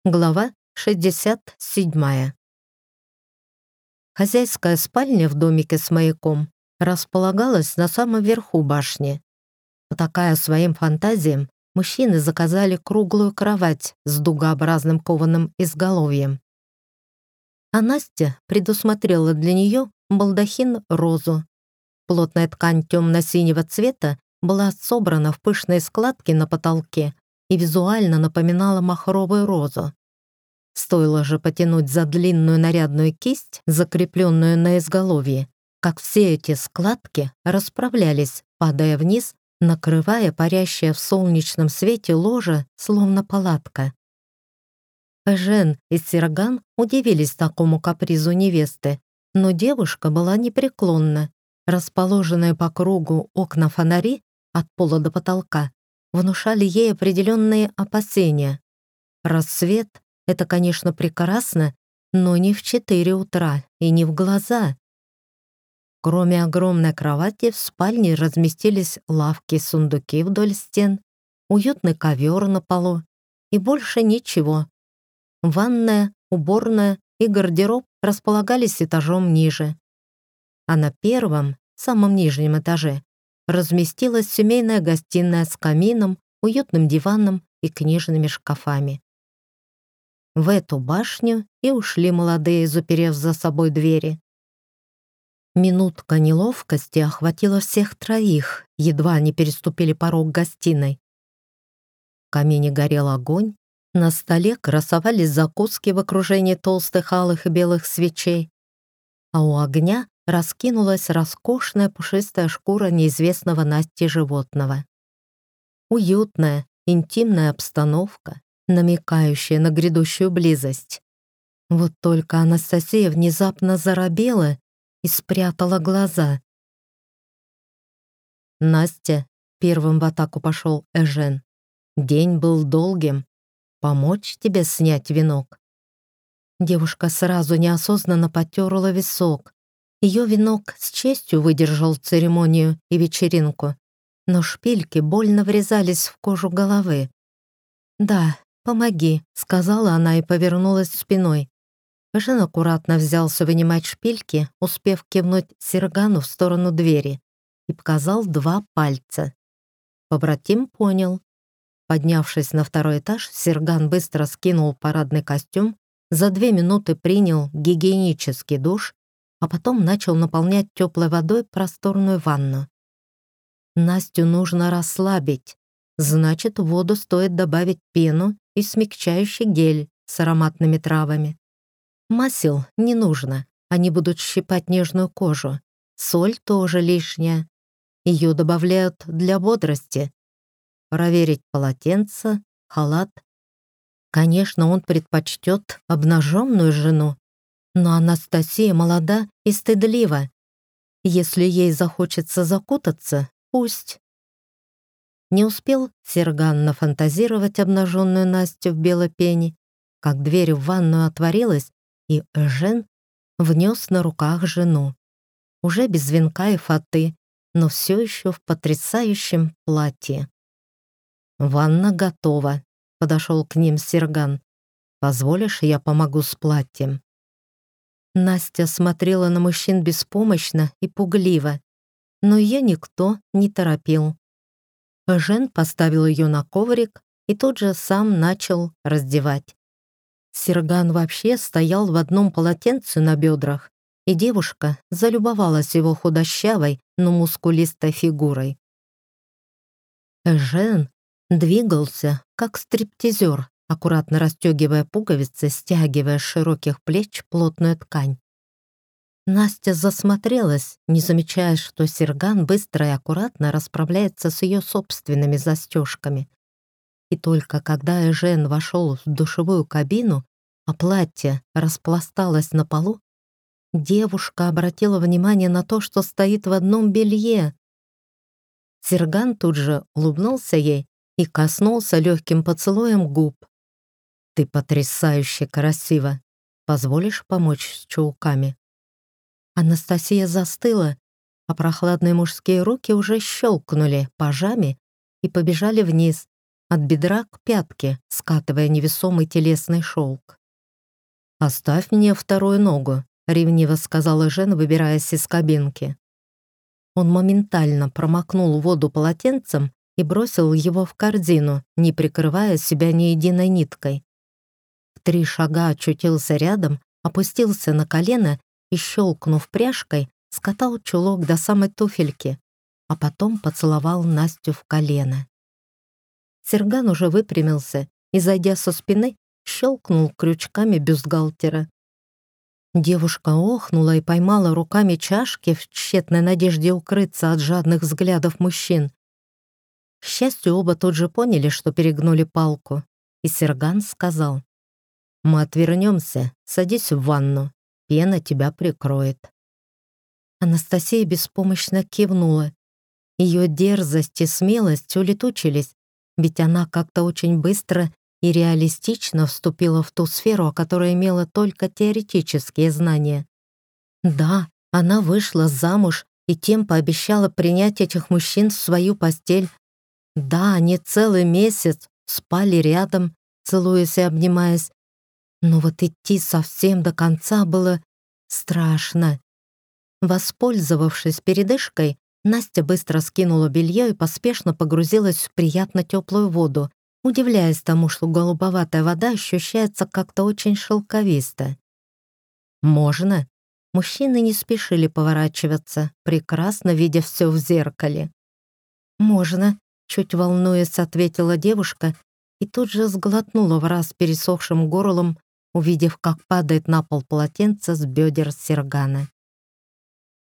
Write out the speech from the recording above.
Глава 67. Хозяйская спальня в домике с маяком располагалась на самом верху башни. Потакая своим фантазиям, мужчины заказали круглую кровать с дугообразным кованым изголовьем. А Настя предусмотрела для нее балдахин-розу. Плотная ткань темно-синего цвета была собрана в пышные складки на потолке и визуально напоминала махровую розу. Стоило же потянуть за длинную нарядную кисть, закрепленную на изголовье, как все эти складки расправлялись, падая вниз, накрывая парящее в солнечном свете ложе, словно палатка. Эжен и Серган удивились такому капризу невесты, но девушка была непреклонна. Расположенные по кругу окна-фонари от пола до потолка внушали ей определенные опасения. Рассвет — это, конечно, прекрасно, но не в 4 утра и не в глаза. Кроме огромной кровати в спальне разместились лавки, сундуки вдоль стен, уютный ковер на полу и больше ничего. Ванная, уборная и гардероб располагались этажом ниже. А на первом, самом нижнем этаже разместилась семейная гостиная с камином, уютным диваном и книжными шкафами. В эту башню и ушли молодые, заперев за собой двери. Минутка неловкости охватила всех троих, едва они переступили порог гостиной. В камине горел огонь, на столе красовались закуски в окружении толстых алых и белых свечей, а у огня раскинулась роскошная пушистая шкура неизвестного Насте животного. Уютная, интимная обстановка, намекающая на грядущую близость. Вот только Анастасия внезапно заробела и спрятала глаза. «Настя», — первым в атаку пошел Эжен, — «день был долгим. Помочь тебе снять венок?» Девушка сразу неосознанно потерла висок. Ее венок с честью выдержал церемонию и вечеринку, но шпильки больно врезались в кожу головы. «Да, помоги», — сказала она и повернулась спиной. Жен аккуратно взялся вынимать шпильки, успев кивнуть Сергану в сторону двери, и показал 2 пальца. Побратим понял. Поднявшись на 2-й этаж, Серган быстро скинул парадный костюм, за 2 минуты принял гигиенический душ, а потом начал наполнять теплой водой просторную ванну. Настю нужно расслабить, значит, в воду стоит добавить пену и смягчающий гель с ароматными травами. Масел не нужно, они будут щипать нежную кожу. Соль тоже лишняя. Ее добавляют для бодрости. Проверить полотенце, халат. Конечно, он предпочтет обнаженную жену, но Анастасия молода и стыдлива. Если ей захочется закутаться, пусть. Не успел Серган нафантазировать обнаженную Настю в белой пене, как дверь в ванную отворилась, и Эжен внес на руках жену. Уже без венка и фаты, но все еще в потрясающем платье. «Ванна готова», — подошел к ним Серган. «Позволишь, я помогу с платьем?» Настя смотрела на мужчин беспомощно и пугливо, но ее никто не торопил. Эжен поставил ее на коврик и тут же сам начал раздевать. Серган вообще стоял в одном полотенце на бедрах, и девушка залюбовалась его худощавой, но мускулистой фигурой. Эжен двигался, как стриптизер, аккуратно расстегивая пуговицы, стягивая с широких плеч плотную ткань. Настя засмотрелась, не замечая, что Серган быстро и аккуратно расправляется с ее собственными застежками. И только когда Эжен вошел в душевую кабину, а платье распласталось на полу, девушка обратила внимание на то, что стоит в одном белье. Серган тут же улыбнулся ей и коснулся легким поцелуем губ. «Ты потрясающе красива. Позволишь помочь с чулками?» Анастасия застыла, а прохладные мужские руки уже щелкнули пажами и побежали вниз, от бедра к пятке, скатывая невесомый телесный шелк. «Оставь мне вторую ногу», — ревниво сказала Жен, выбираясь из кабинки. Он моментально промокнул воду полотенцем и бросил его в корзину, не прикрывая себя ни единой ниткой. В 3 шага очутился рядом, опустился на колено и, щелкнув пряжкой, скатал чулок до самой туфельки, а потом поцеловал Настю в колено. Серган уже выпрямился и, зайдя со спины, щелкнул крючками бюстгальтера. Девушка охнула и поймала руками чашки в тщетной надежде укрыться от жадных взглядов мужчин. К счастью, оба тут же поняли, что перегнули палку, и Серган сказал: «Мы отвернемся, садись в ванну, пена тебя прикроет». Анастасия беспомощно кивнула. Ее дерзость и смелость улетучились, ведь она как-то очень быстро и реалистично вступила в ту сферу, о которой имела только теоретические знания. Да, она вышла замуж и тем пообещала принять этих мужчин в свою постель. Да, они целый месяц спали рядом, целуясь и обнимаясь. Но вот идти совсем до конца было страшно. Воспользовавшись передышкой, Настя быстро скинула белье и поспешно погрузилась в приятно теплую воду, удивляясь тому, что голубоватая вода ощущается как-то очень шелковисто. «Можно?» Мужчины не спешили поворачиваться, прекрасно видя все в зеркале. «Можно», — чуть волнуясь, ответила девушка и тут же сглотнула враз пересохшим горлом, увидев, как падает на пол полотенце с бедер Сергана.